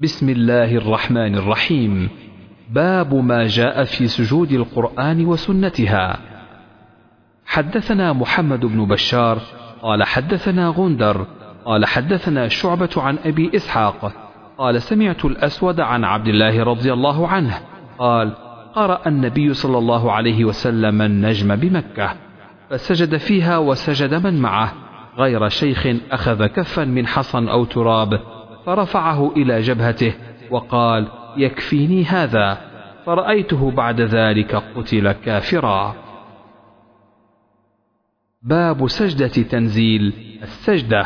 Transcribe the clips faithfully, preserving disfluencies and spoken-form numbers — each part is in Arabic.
بسم الله الرحمن الرحيم. باب ما جاء في سجود القرآن وسنتها. حدثنا محمد بن بشار قال حدثنا غندر قال حدثنا شعبة عن أبي إسحاق قال سمعت الأسود عن عبد الله رضي الله عنه قال قرأ النبي صلى الله عليه وسلم النجم بمكة فسجد فيها وسجد من معه غير شيخ أخذ كفا من حصى أو تراب فرفعه إلى جبهته وقال يكفيني هذا، فرأيته بعد ذلك قتل كافرا. باب سجدة تنزيل السجدة.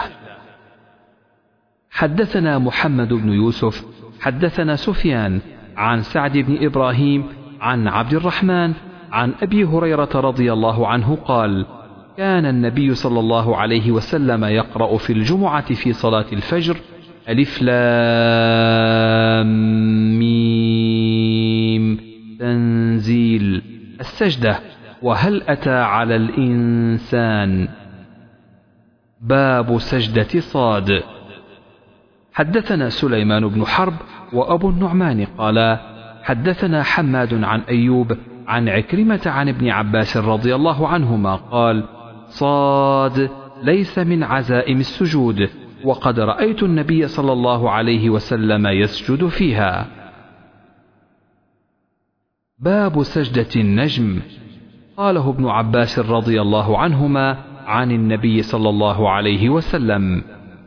حدثنا محمد بن يوسف حدثنا سفيان عن سعد بن إبراهيم عن عبد الرحمن عن أبي هريرة رضي الله عنه قال كان النبي صلى الله عليه وسلم يقرأ في الجمعة في صلاة الفجر ألف لام ميم تنزيل السجدة وهل أتى على الإنسان. باب سجدة صاد. حدثنا سليمان بن حرب وأبو النعمان قال حدثنا حماد عن أيوب عن عكرمة عن ابن عباس رضي الله عنهما قال صاد ليس من عزائم السجود وقد رأيت النبي صلى الله عليه وسلم يسجد فيها. باب سجدة النجم. قاله ابن عباس رضي الله عنهما عن النبي صلى الله عليه وسلم.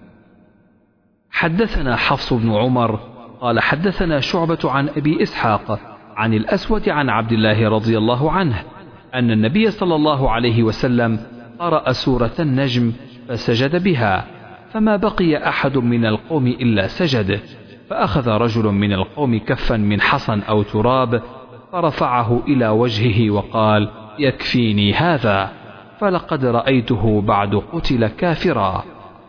حدثنا حفص بن عمر قال حدثنا شعبة عن أبي إسحاق عن الأسود عن عبد الله رضي الله عنه أن النبي صلى الله عليه وسلم قرأ سورة النجم فسجد بها فما بقي أحد من القوم إلا سجد، فأخذ رجل من القوم كفا من حصى أو تراب فرفعه إلى وجهه وقال يكفيني هذا، فلقد رأيته بعد قتل كافرا.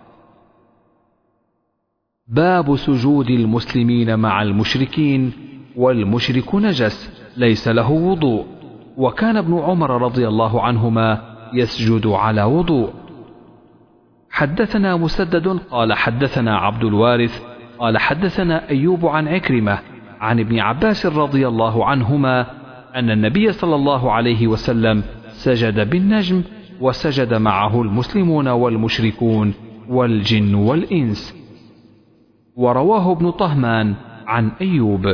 باب سجود المسلمين مع المشركين والمشرك نجس ليس له وضوء، وكان ابن عمر رضي الله عنهما يسجد على وضوء. حدثنا مسدد قال حدثنا عبد الوارث قال حدثنا أيوب عن عكرمة عن ابن عباس رضي الله عنهما أن النبي صلى الله عليه وسلم سجد بالنجم وسجد معه المسلمون والمشركون والجن والإنس. ورواه ابن طهمان عن أيوب.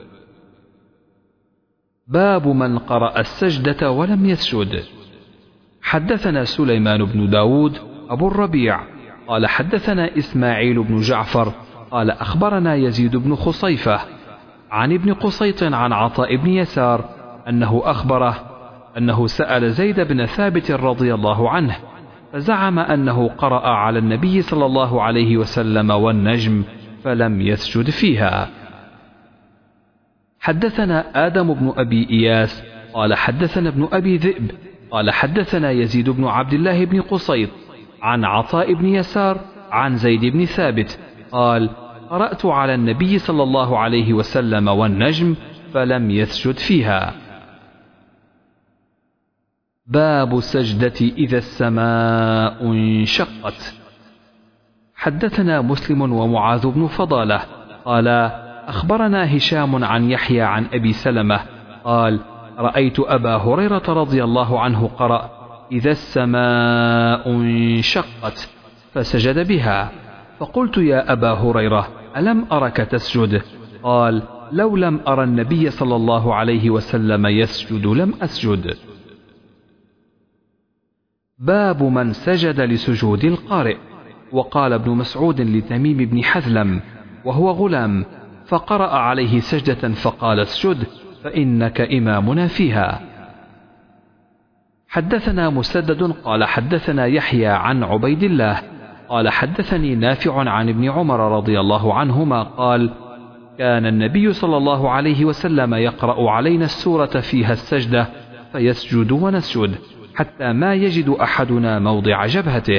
باب من قرأ السجدة ولم يسجد. حدثنا سليمان بن داود أبو الربيع قال حدثنا إسماعيل بن جعفر قال أخبرنا يزيد بن خصيفة عن ابن قصيط عن عطاء بن يسار أنه أخبره أنه سأل زيد بن ثابت رضي الله عنه فزعم أنه قرأ على النبي صلى الله عليه وسلم والنجم فلم يسجد فيها. حدثنا آدم بن أبي إياس قال حدثنا ابن أبي ذئب قال حدثنا يزيد بن عبد الله بن قصيط عن عطاء بن يسار عن زيد بن ثابت قال قرأت على النبي صلى الله عليه وسلم والنجم فلم يسجد فيها. باب السجدة إذا السماء انشقت. حدثنا مسلم ومعاذ بن فضالة قال أخبرنا هشام عن يحيى عن أبي سلمة قال رأيت أبا هريرة رضي الله عنه قرأ إذا السماء انشقت فسجد بها، فقلت يا أبا هريرة ألم أرك تسجد؟ قال لو لم أرى النبي صلى الله عليه وسلم يسجد لم أسجد. باب من سجد لسجود القارئ. وقال ابن مسعود لتميم بن حثلم وهو غلام فقرأ عليه سجدة فقال اسجد فإنك إمامنا فيها. حدثنا مسدد قال حدثنا يحيى عن عبيد الله قال حدثني نافع عن ابن عمر رضي الله عنهما قال كان النبي صلى الله عليه وسلم يقرأ علينا السورة فيها السجدة فيسجد ونسجد حتى ما يجد أحدنا موضع جبهته.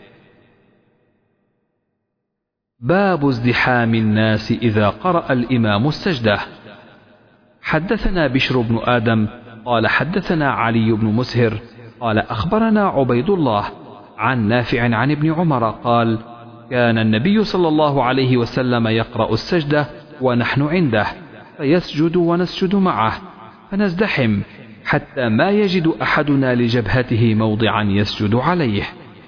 باب ازدحام الناس إذا قرأ الإمام السجدة. حدثنا بشر بن آدم قال حدثنا علي بن مسهر قال أخبرنا عبيد الله عن نافع عن ابن عمر قال كان النبي صلى الله عليه وسلم يقرأ السجدة ونحن عنده، فيسجد ونسجد معه، فنزدحم حتى ما يجد أحدنا لجبهته موضعا يسجد عليه.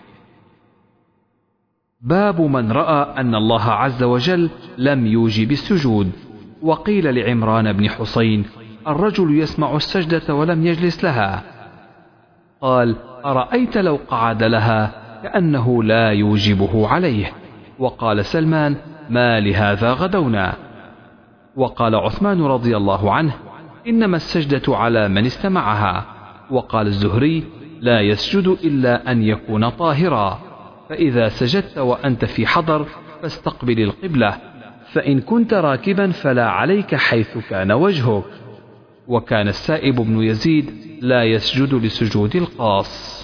باب من رأى أن الله عز وجل لم يوجب السجود. وقيل لعمران بن حسين: الرجل يسمع السجدة ولم يجلس لها، قال: أرأيت لو قعد لها كأنه لا يوجبه عليه. وقال سلمان: ما لهذا غدونا. وقال عثمان رضي الله عنه: إنما السجدة على من استمعها. وقال الزهري: لا يسجد إلا أن يكون طاهرا، فإذا سجدت وأنت في حضر فاستقبل القبلة، فإن كنت راكبا فلا عليك حيث كان وجهك. وكان السائب بن يزيد لا يسجد لسجود القاص.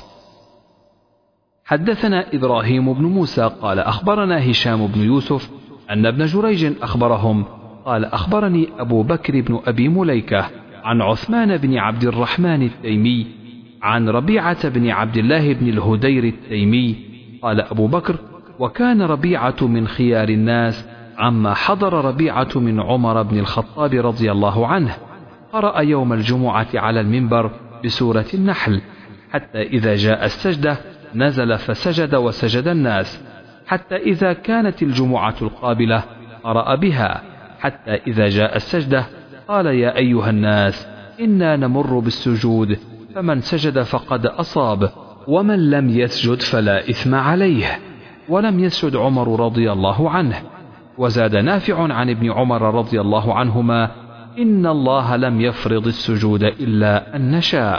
حدثنا إبراهيم بن موسى قال أخبرنا هشام بن يوسف أن ابن جريج أخبرهم قال أخبرني أبو بكر بن أبي مليكة عن عثمان بن عبد الرحمن التيمي عن ربيعة بن عبد الله بن الهدير التيمي قال أبو بكر: وكان ربيعة من خيار الناس عما حضر ربيعة من عمر بن الخطاب رضي الله عنه، قرأ يوم الجمعة على المنبر بسورة النحل، حتى إذا جاء السجدة نزل فسجد وسجد الناس، حتى إذا كانت الجمعة القابلة قرأ بها، حتى إذا جاء السجدة قال: يا أيها الناس إنا نمر بالسجود، فمن سجد فقد أصاب، ومن لم يسجد فلا إثم عليه. ولم يسجد عمر رضي الله عنه. وزاد نافع عن ابن عمر رضي الله عنهما: إن الله لم يفرض السجود إلا أن نشاء.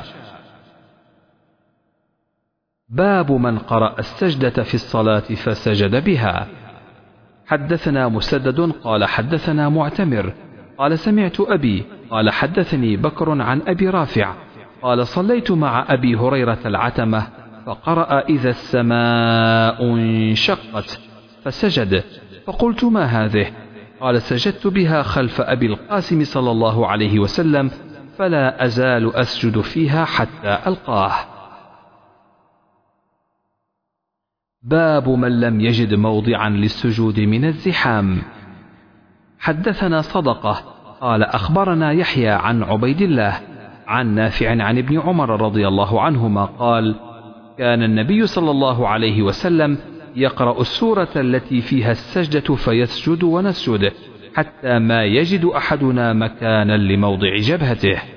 باب من قرأ السجدة في الصلاة فسجد بها. حدثنا مسدد قال حدثنا معتمر قال سمعت أبي قال حدثني بكر عن أبي رافع قال صليت مع أبي هريرة العتمة فقرأ إذا السماء انشقت فسجد، فقلت: ما هذه؟ قال: سجدت بها خلف أبي القاسم صلى الله عليه وسلم، فلا أزال أسجد فيها حتى ألقاه. باب من لم يجد موضعا للسجود من الزحام. حدثنا صدقة قال أخبرنا يحيى عن عبيد الله عن نافع عن ابن عمر رضي الله عنهما قال: كان النبي صلى الله عليه وسلم يقرأ السورة التي فيها السجدة فيسجد ونسجد حتى ما يجد أحدنا مكانا لموضع جبهته.